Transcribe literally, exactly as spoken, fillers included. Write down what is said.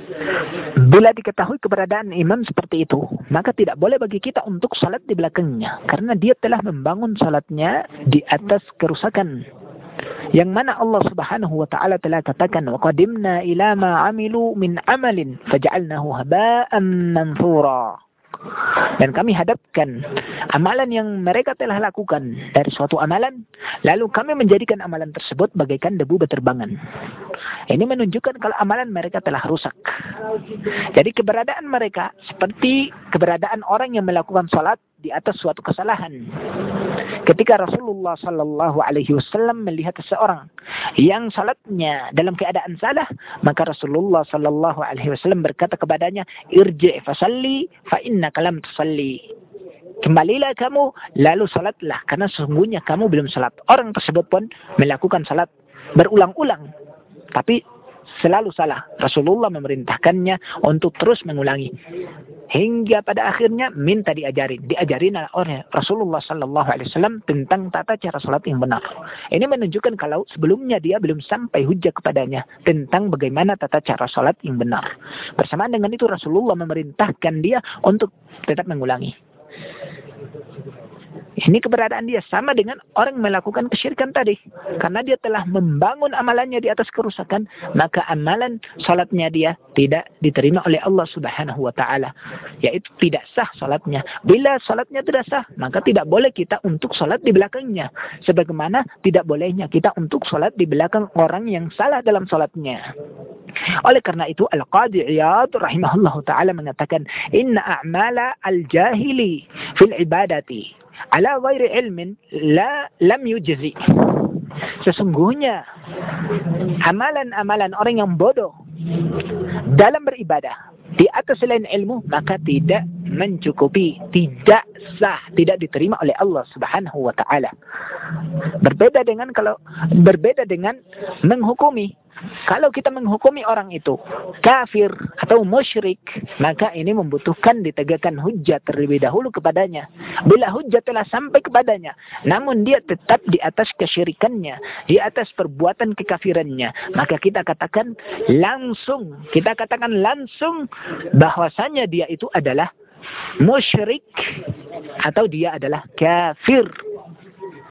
Bila diketahui keberadaan imam seperti itu, maka tidak boleh bagi kita untuk salat di belakangnya. Karena dia telah membangun salatnya di atas kerusakan. Yang mana Allah Subhanahu wa taala telah katakan, wa qadimna ila ma amilu min amalin faj'alnahu haba'an manthura. Dan kami hadapkan amalan yang mereka telah lakukan dari suatu amalan, lalu kami menjadikan amalan tersebut bagaikan debu beterbangan. Ini menunjukkan kalau amalan mereka telah rusak. Jadi keberadaan mereka seperti keberadaan orang yang melakukan salat di atas suatu kesalahan. Ketika Rasulullah Sallallahu Alaihi Wasallam melihat seseorang yang salatnya dalam keadaan salah, maka Rasulullah Sallallahu Alaihi Wasallam berkata kepadanya, irji' fasalli fa innaka lam tusalli. Kembalilah kamu lalu salatlah karena sesungguhnya kamu belum salat. Orang tersebut pun melakukan salat berulang-ulang, tapi selalu salah. Rasulullah memerintahkannya untuk terus mengulangi. Hingga pada akhirnya minta diajarin. Diajarin oleh Rasulullah Sallallahu Alaihi Wasallam tentang tata cara salat yang benar. Ini menunjukkan kalau sebelumnya dia belum sampai hujah kepadanya tentang bagaimana tata cara salat yang benar. Bersamaan dengan itu Rasulullah memerintahkan dia untuk tetap mengulangi. Ini keberadaan dia sama dengan orang melakukan kesyirikan tadi. Karena dia telah membangun amalannya di atas kerusakan, maka amalan salatnya dia tidak diterima oleh Allah Subhanahu wa taala. Yaitu tidak sah salatnya. Bila salatnya tidak sah, maka tidak boleh kita untuk salat di belakangnya. Sebagaimana tidak bolehnya kita untuk salat di belakang orang yang salah dalam salatnya. Oleh karena itu Al-Qadhi Iyad rahimahullahu taala mengatakan, inna a'mala al-jahili fil ibadati ala ghairi ilmin la lam yujzi. Sesungguhnya amalan-amalan orang yang bodoh dalam beribadah di atas selain ilmu maka tidak mencukupi, tidak sah, tidak diterima oleh Allah Subhanahu wa taala. Berbeda dengan kalau berbeda dengan menghukumi. Kalau kita menghukumi orang itu kafir atau musyrik, maka ini membutuhkan ditegakkan hujjah terlebih dahulu kepadanya. Bila hujjah telah sampai kepadanya, namun dia tetap di atas kesyirikannya, di atas perbuatan kekafirannya, maka kita katakan langsung, kita katakan langsung bahwasanya dia itu adalah musyrik atau dia adalah kafir.